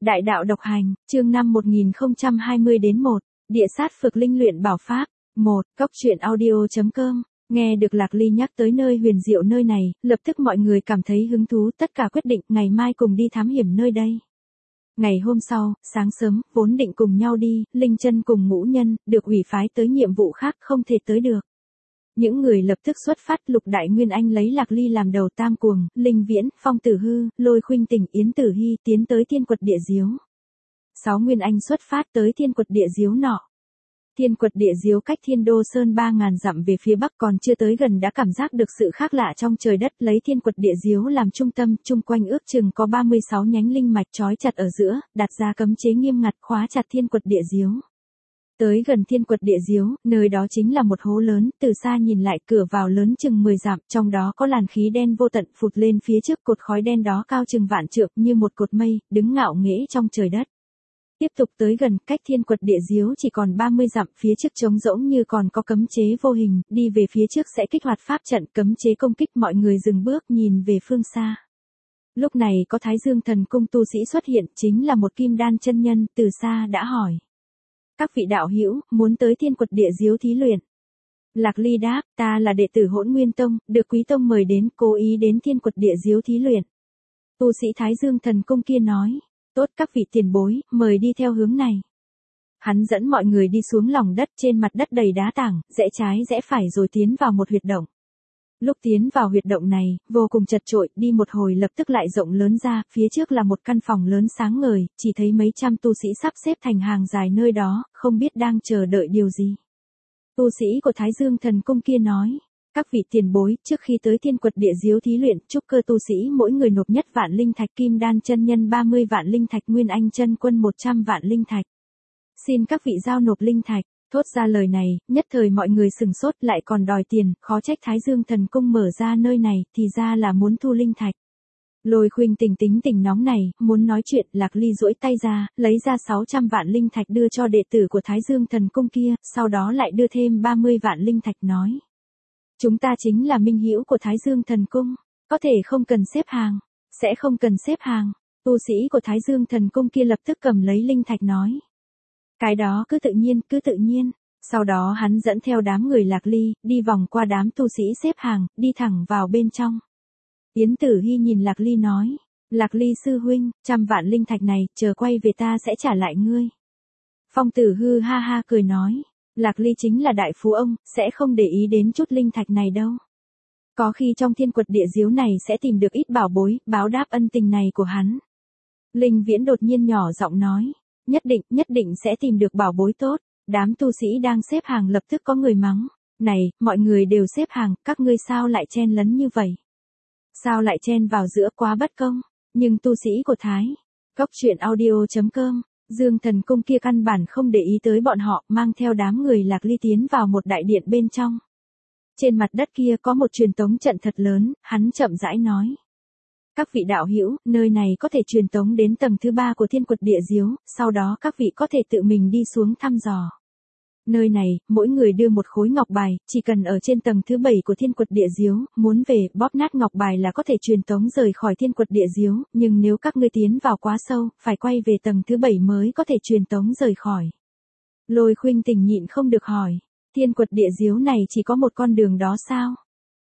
Đại đạo độc hành, chương 5 1020-1, địa sát phược linh luyện bảo pháp. 1. Cốc truyện audio.com. Nghe được Lạc Ly nhắc tới nơi huyền diệu nơi này, lập tức mọi người cảm thấy hứng thú, tất cả quyết định ngày mai cùng đi thám hiểm nơi đây. Ngày hôm sau, sáng sớm, vốn định cùng nhau đi, Linh Chân cùng Ngũ Nhân, được ủy phái tới nhiệm vụ khác không thể tới được. Những người lập tức xuất phát. Lục Đại Nguyên Anh lấy Lạc Ly làm đầu, Tam Cuồng, Linh Viễn, Phong Tử Hư, Lôi Khuynh Tình, Yến Tử Hy tiến tới Thiên Quật Địa Diếu. 6 Nguyên Anh xuất phát tới Thiên Quật Địa Diếu nọ. Thiên Quật Địa Diếu cách Thiên Đô Sơn 3000 dặm về phía bắc, còn chưa tới gần đã cảm giác được sự khác lạ trong trời đất. Lấy Thiên Quật Địa Diếu làm trung tâm, chung quanh ước chừng có 36 nhánh linh mạch trói chặt ở giữa, đặt ra cấm chế nghiêm ngặt khóa chặt Thiên Quật Địa Diếu. Tới gần Thiên Quật Địa Diếu, nơi đó chính là một hố lớn, từ xa nhìn lại cửa vào lớn chừng 10 dặm, trong đó có làn khí đen vô tận phụt lên phía trước, cột khói đen đó cao chừng vạn trượng như một cột mây, đứng ngạo nghễ trong trời đất. Tiếp tục tới gần, cách Thiên Quật Địa Diếu chỉ còn 30 dặm, phía trước trống rỗng như còn có cấm chế vô hình, đi về phía trước sẽ kích hoạt pháp trận cấm chế công kích. Mọi người dừng bước nhìn về phương xa. Lúc này có Thái Dương Thần Cung tu sĩ xuất hiện, chính là một kim đan chân nhân, từ xa đã hỏi: các vị đạo hữu, muốn tới Thiên Quật Địa Diếu thí luyện? Lạc Ly đáp: ta là đệ tử Hỗn Nguyên Tông, được Quý Tông mời đến, cố ý đến Thiên Quật Địa Diếu thí luyện. Tu sĩ Thái Dương Thần Cung kia nói: tốt, các vị tiền bối, mời đi theo hướng này. Hắn dẫn mọi người đi xuống lòng đất, trên mặt đất đầy đá tảng, rẽ trái rẽ phải rồi tiến vào một huyệt động. Lúc tiến vào huyệt động này, vô cùng chật chội, đi một hồi lập tức lại rộng lớn ra, phía trước là một căn phòng lớn sáng ngời, chỉ thấy mấy trăm tu sĩ sắp xếp thành hàng dài nơi đó, không biết đang chờ đợi điều gì. Tu sĩ của Thái Dương Thần Cung kia nói: các vị tiền bối, trước khi tới Thiên Quật Địa Diếu thí luyện, trúc cơ tu sĩ mỗi người nộp nhất vạn linh thạch, kim đan chân nhân 30 vạn linh thạch, Nguyên Anh chân quân 100 vạn linh thạch. Xin các vị giao nộp linh thạch. Thốt ra lời này, nhất thời mọi người sừng sốt, lại còn đòi tiền, khó trách Thái Dương Thần Cung mở ra nơi này, thì ra là muốn thu linh thạch. Lôi Khuynh Tình tính tình nóng này, muốn nói chuyện. Lạc Ly duỗi tay ra, lấy ra 600 vạn linh thạch đưa cho đệ tử của Thái Dương Thần Cung kia, sau đó lại đưa thêm 30 vạn linh thạch nói: chúng ta chính là minh hữu của Thái Dương Thần Cung, có thể không cần xếp hàng. Sẽ không cần xếp hàng. Tu sĩ của Thái Dương Thần Cung kia lập tức cầm lấy linh thạch nói: cái đó cứ tự nhiên, cứ tự nhiên. Sau đó hắn dẫn theo đám người Lạc Ly, đi vòng qua đám tu sĩ xếp hàng, đi thẳng vào bên trong. Yến Tử Hy nhìn Lạc Ly nói: Lạc Ly sư huynh, 100 vạn linh thạch này, chờ quay về ta sẽ trả lại ngươi. Phong Tử Hư ha ha cười nói: Lạc Ly chính là đại phú ông, sẽ không để ý đến chút linh thạch này đâu. Có khi trong Thiên Quật Địa Diếu này sẽ tìm được ít bảo bối, báo đáp ân tình này của hắn. Linh Viễn đột nhiên nhỏ giọng nói: nhất định sẽ tìm được bảo bối tốt. Đám tu sĩ đang xếp hàng lập tức có người mắng: này, mọi người đều xếp hàng, các ngươi sao lại chen lấn như vậy? Sao lại chen vào giữa, quá bất công. Nhưng tu sĩ của Thái Cốc truyện audio.com, Dương Thần Cung kia căn bản không để ý tới bọn họ, mang theo đám người Lạc Ly tiến vào một đại điện bên trong. Trên mặt đất kia có một truyền tống trận thật lớn, hắn chậm rãi nói: các vị đạo hữu, nơi này có thể truyền tống đến tầng thứ 3 của Thiên Quật Địa Diếu, sau đó các vị có thể tự mình đi xuống thăm dò. Nơi này, mỗi người đưa một khối ngọc bài, chỉ cần ở trên tầng thứ 7 của Thiên Quật Địa Diếu, muốn về, bóp nát ngọc bài là có thể truyền tống rời khỏi Thiên Quật Địa Diếu, nhưng nếu các ngươi tiến vào quá sâu, phải quay về tầng thứ 7 mới có thể truyền tống rời khỏi. Lôi Khuynh Tình nhịn không được hỏi: Thiên Quật Địa Diếu này chỉ có một con đường đó sao?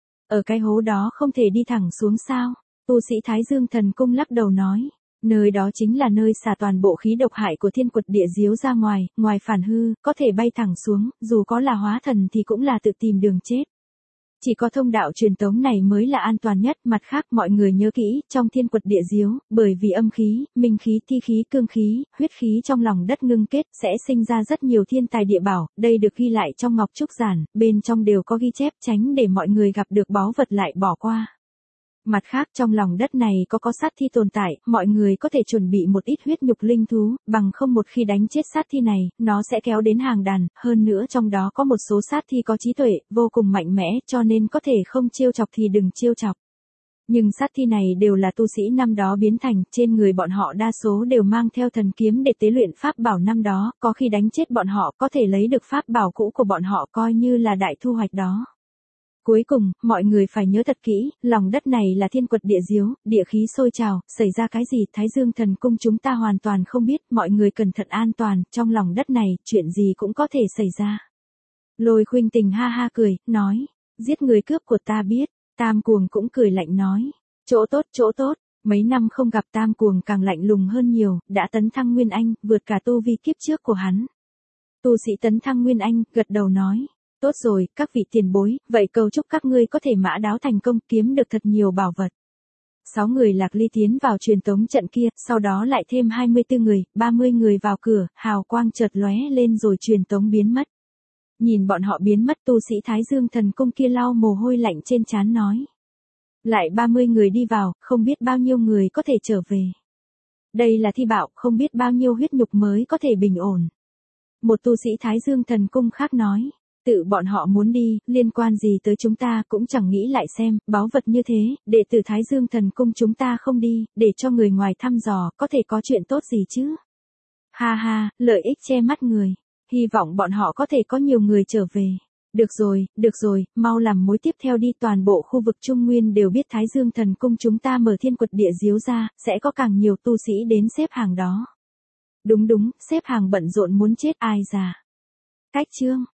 Ở cái hố đó không thể đi thẳng xuống sao? Tu sĩ Thái Dương Thần Cung lắc đầu nói: nơi đó chính là nơi xả toàn bộ khí độc hại của Thiên Quật Địa Diếu ra ngoài, ngoài phản hư, có thể bay thẳng xuống, dù có là hóa thần thì cũng là tự tìm đường chết. Chỉ có thông đạo truyền tống này mới là an toàn nhất. Mặt khác mọi người nhớ kỹ, trong Thiên Quật Địa Diếu, bởi vì âm khí, minh khí, thi khí, cương khí, huyết khí trong lòng đất ngưng kết, sẽ sinh ra rất nhiều thiên tài địa bảo, đây được ghi lại trong Ngọc Trúc Giản, bên trong đều có ghi chép, tránh để mọi người gặp được báu vật lại bỏ qua. Mặt khác trong lòng đất này có sát thi tồn tại, mọi người có thể chuẩn bị một ít huyết nhục linh thú, bằng không một khi đánh chết sát thi này, nó sẽ kéo đến hàng đàn, hơn nữa trong đó có một số sát thi có trí tuệ, vô cùng mạnh mẽ, cho nên có thể không trêu chọc thì đừng trêu chọc. Nhưng sát thi này đều là tu sĩ năm đó biến thành, trên người bọn họ đa số đều mang theo thần kiếm để tế luyện pháp bảo năm đó, có khi đánh chết bọn họ có thể lấy được pháp bảo cũ của bọn họ coi như là đại thu hoạch đó. Cuối cùng, mọi người phải nhớ thật kỹ, lòng đất này là thiên quật địa diếu, địa khí sôi trào, xảy ra cái gì Thái Dương Thần Cung chúng ta hoàn toàn không biết, mọi người cẩn thận an toàn, trong lòng đất này, chuyện gì cũng có thể xảy ra. Lôi Khuynh Tình ha ha cười, nói, giết người cướp của ta biết, Tam Cuồng cũng cười lạnh nói, chỗ tốt, mấy năm không gặp Tam Cuồng càng lạnh lùng hơn nhiều, đã tấn thăng Nguyên Anh, vượt cả tu vi kiếp trước của hắn. Tu sĩ tấn thăng Nguyên Anh, gật đầu nói, tốt rồi, các vị tiền bối, vậy cầu chúc các ngươi có thể mã đáo thành công, kiếm được thật nhiều bảo vật. 6 người Lạc Ly tiến vào truyền tống trận kia, sau đó lại thêm 24 người, 30 người vào cửa, hào quang chợt lóe lên rồi truyền tống biến mất. Nhìn bọn họ biến mất, tu sĩ Thái Dương Thần Cung kia lau mồ hôi lạnh trên trán nói. Lại 30 người đi vào, không biết bao nhiêu người có thể trở về. Đây là thi bạo, không biết bao nhiêu huyết nhục mới có thể bình ổn. Một tu sĩ Thái Dương Thần Cung khác nói. Tự bọn họ muốn đi, liên quan gì tới chúng ta cũng chẳng nghĩ lại xem, báu vật như thế, đệ tử Thái Dương Thần Cung chúng ta không đi, để cho người ngoài thăm dò, có thể có chuyện tốt gì chứ? Ha ha, lợi ích che mắt người. Hy vọng bọn họ có thể có nhiều người trở về. Được rồi, mau làm mối tiếp theo đi, toàn bộ khu vực Trung Nguyên đều biết Thái Dương Thần Cung chúng ta mở thiên quật địa diếu ra, sẽ có càng nhiều tu sĩ đến xếp hàng đó. Đúng, xếp hàng bận rộn muốn chết ai già. Cách chương